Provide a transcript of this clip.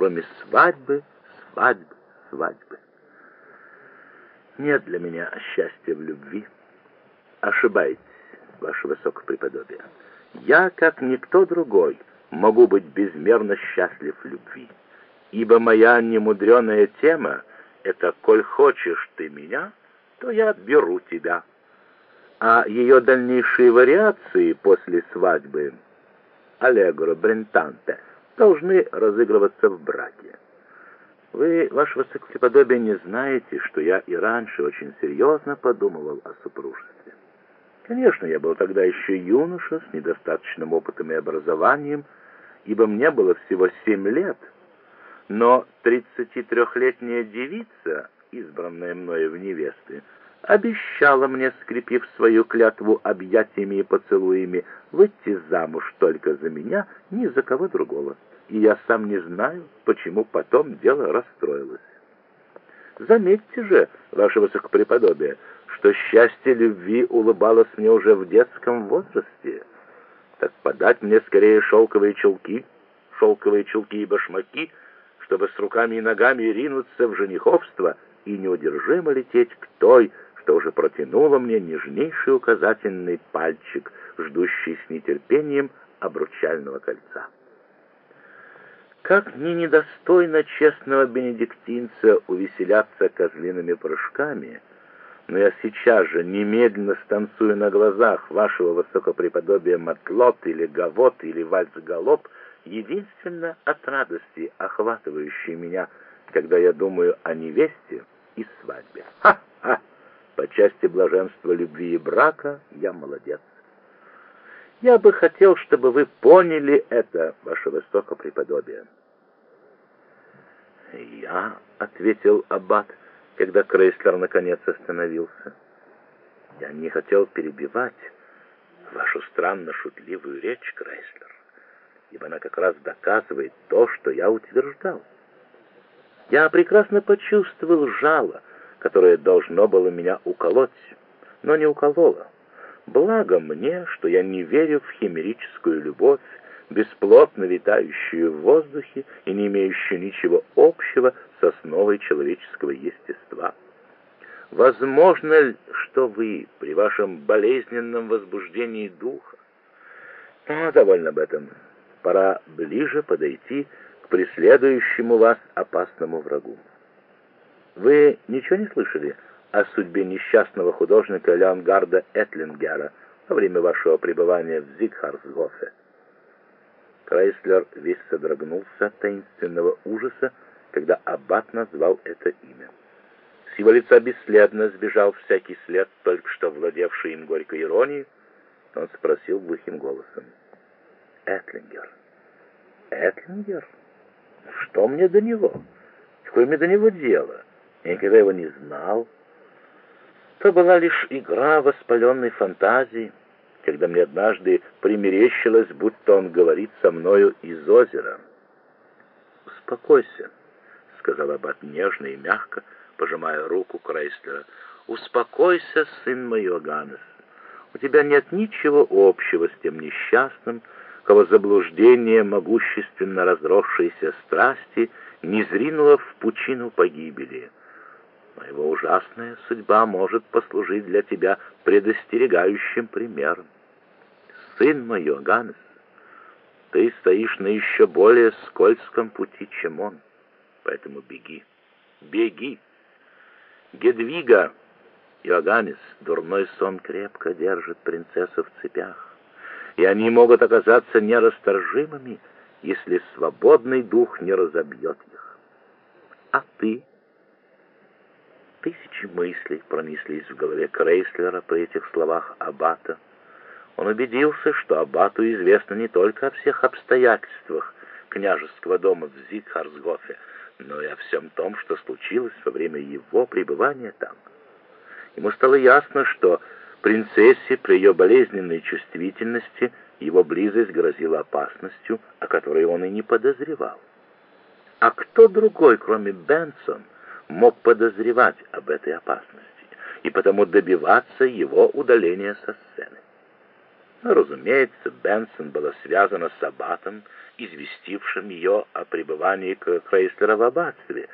кроме свадьбы, свадьбы, свадьбы. Нет для меня счастья в любви. Ошибаетесь, ваше высокопреподобие. Я, как никто другой, могу быть безмерно счастлив в любви, ибо моя немудреная тема — это «коль хочешь ты меня, то я беру тебя». А ее дальнейшие вариации после свадьбы «аллегро брентанте» должны разыгрываться в браке. Вы, ваше высокопреподобие, не знаете, что я и раньше очень серьезно подумывал о супружестве. Конечно, я был тогда еще юноша, с недостаточным опытом и образованием, ибо мне было всего 7 лет, но 33-летняя девица, избранная мною в невесты, обещала мне, скрепив свою клятву объятиями и поцелуями, выйти замуж только за меня, ни за кого другого. И я сам не знаю, почему потом дело расстроилось. Заметьте же, ваше высокопреподобие, что счастье любви улыбалось мне уже в детском возрасте. Так подать мне скорее шелковые чулки и башмаки, чтобы с руками и ногами ринуться в жениховство и неудержимо лететь к той, что уже протянула мне нежнейший указательный пальчик, ждущий с нетерпением обручального кольца. Как мне недостойно честного бенедиктинца увеселяться козлиными прыжками, но я сейчас же немедленно станцую на глазах вашего высокопреподобия матлот или гавот или вальс-галоп, единственно от радости, охватывающей меня, когда я думаю о невесте и свадьбе. Ха-ха! По части блаженства любви и брака я молодец. Я бы хотел, чтобы вы поняли это, ваше высокопреподобие. «Я», — ответил аббат, когда Крейслер наконец остановился. «Я не хотел перебивать вашу странно шутливую речь, Крейслер, ибо она как раз доказывает то, что я утверждал. Я прекрасно почувствовал жало, которое должно было меня уколоть, но не укололо. Благо мне, что я не верю в химерическую любовь, бесплотно витающую в воздухе и не имеющую ничего общего с основой человеческого естества. Возможно ли, что вы при вашем болезненном возбуждении духа... Но довольно об этом. Пора ближе подойти к преследующему вас опасному врагу. Вы ничего не слышали о судьбе несчастного художника Леонгарда Этлингера во время вашего пребывания в Зигхарсгофе? Крейслер весь содрогнулся от таинственного ужаса, когда аббат назвал это имя. С его лица бесследно сбежал всякий след, только что владевший им горькой иронии. Он спросил глухим голосом: «Этлингер? Этлингер? Что мне до него? Какое мне до него дело? Я никогда его не знал. То была лишь игра воспаленной фантазии, когда мне однажды примерещилось, будто он говорит со мною из озера». «Успокойся», — сказал аббат нежно и мягко, пожимая руку Крейслера. «Успокойся, сын мой Иоганнес. У тебя нет ничего общего с тем несчастным, кого заблуждение могущественно разросшейся страсти не зринуло в пучину погибели. Но его ужасная судьба может послужить для тебя предостерегающим примером. Сын мой Иоганнес, ты стоишь на еще более скользком пути, чем он, поэтому беги, беги. Гедвига, Иоганнес, дурной сон крепко держит принцессу в цепях, и они могут оказаться нерасторжимыми, если свободный дух не разобьет их. А ты? Тысячи мыслей пронеслись в голове Крейслера при этих словах аббата. Он убедился, что аббату известно не только о всех обстоятельствах княжеского дома в Зигхарсгофе, но и о всем том, что случилось во время его пребывания там. Ему стало ясно, что принцессе при ее болезненной чувствительности его близость грозила опасностью, о которой он и не подозревал. А кто другой, кроме Бенсон, мог подозревать об этой опасности и потому добиваться его удаления со сцены? Разумеется, Бенсон была связана с аббатом, известившим ее о пребывании Крейслера в аббатстве.